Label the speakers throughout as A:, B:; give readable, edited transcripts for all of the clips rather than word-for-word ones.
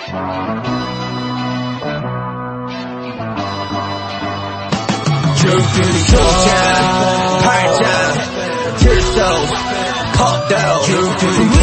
A: 팔짱 질소 컷다운 분위기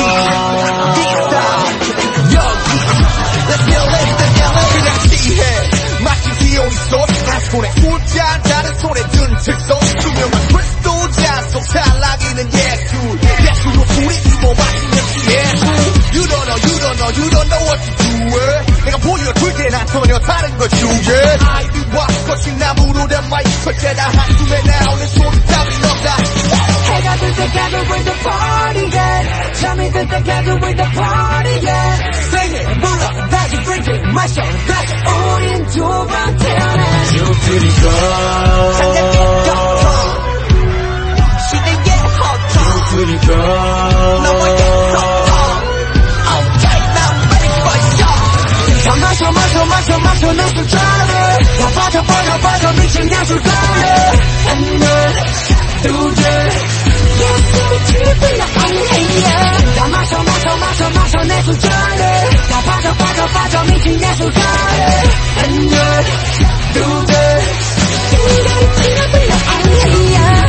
A: 그냥 취해 마치 기온이 쏟 한 손에 술잔 다른 손에 든 즉석 투명한 크리스탈 잔속 살랑이는 예술로 우리 입어 마시는 예술 You don't know what to do 내가 보여줄게 난 전혀 다른 걸 주게 아이들과 거친 나무로 된 마이크 제다 한숨에 나오는 소리 따윈 없다
B: 해가 뜰 때까지 with the party yeah 잠이 들 때까지 with the party yeah Sing it 불러 다시 drink it 마셔 다시 우린 두 번 태어나
A: 유튜리고 상냥의 격통 시대의 허통 유튜리고 너와의 소통 Okay now ready for you
B: 다 마셔 내 술잔에 다 빠져 미친 예술가에 하나 둘셋 예술이 트리플 아니야 다 마셔 내 술잔에 다 빠져 미친 예술가에 하나 둘셋 예술이 트리플 아니야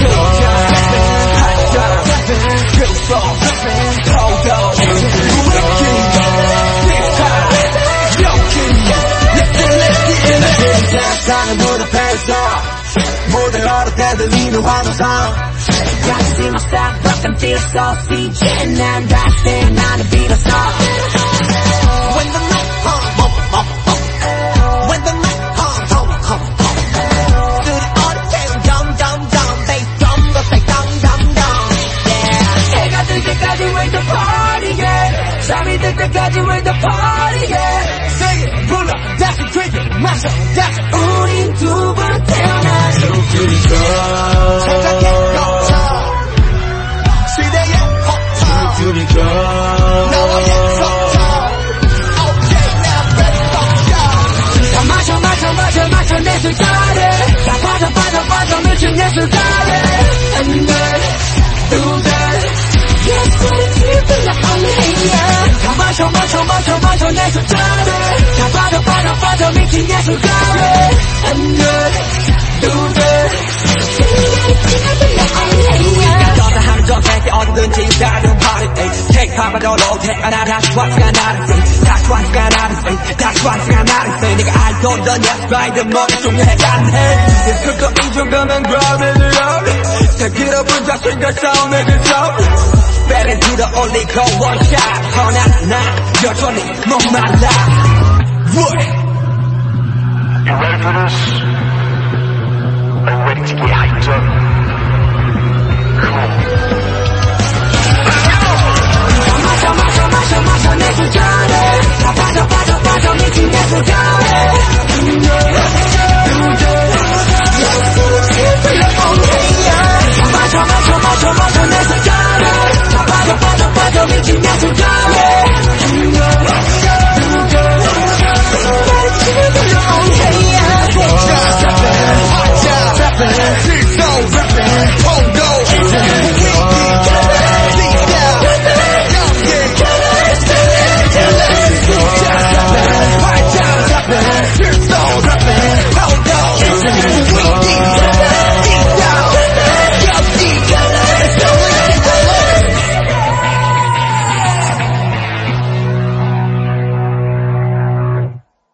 B: 사는 무릎에서 무대로 대들리는 환호성 Gotta see my style, rock and feel so CJ 난 다시 나는 비로소
A: When the night When the night studio down bass drum go say down yeah
B: 해가 뜰 때까지 with the party yeah 잠이 들 때까지 with the party yeah
A: Sing it 불러 다시 drink it 마셔 다시
B: 우린 두 번 태어나
A: 유튜리고 생각의 거쳐 시대의 허통 유튜리고 너와의 소통 Okay now ready for you
B: 다 마셔 내 술잔에 다 빠져 미친 예술가에 하나 둘셋 예술이 트리플 아니야 다 마셔 내 술잔에 다 빠져 미친 예술가에 하나 둘셋 예술이 트리플 아니야
A: 너다 하루 저녁에 어디든지 다른 party 케이팝은 너로 태어나 다시 왔으가 나를 say 내가 알던 넌 예스바이드 머릿속에 해간해 그거 이 정도면 그러면 Take it up with 자신과 싸움의 그 sound 배를 들어 올리고 원샷 허나 나 여전히 목말라
C: You ready for this? Are you ready to get hyped up? Come on.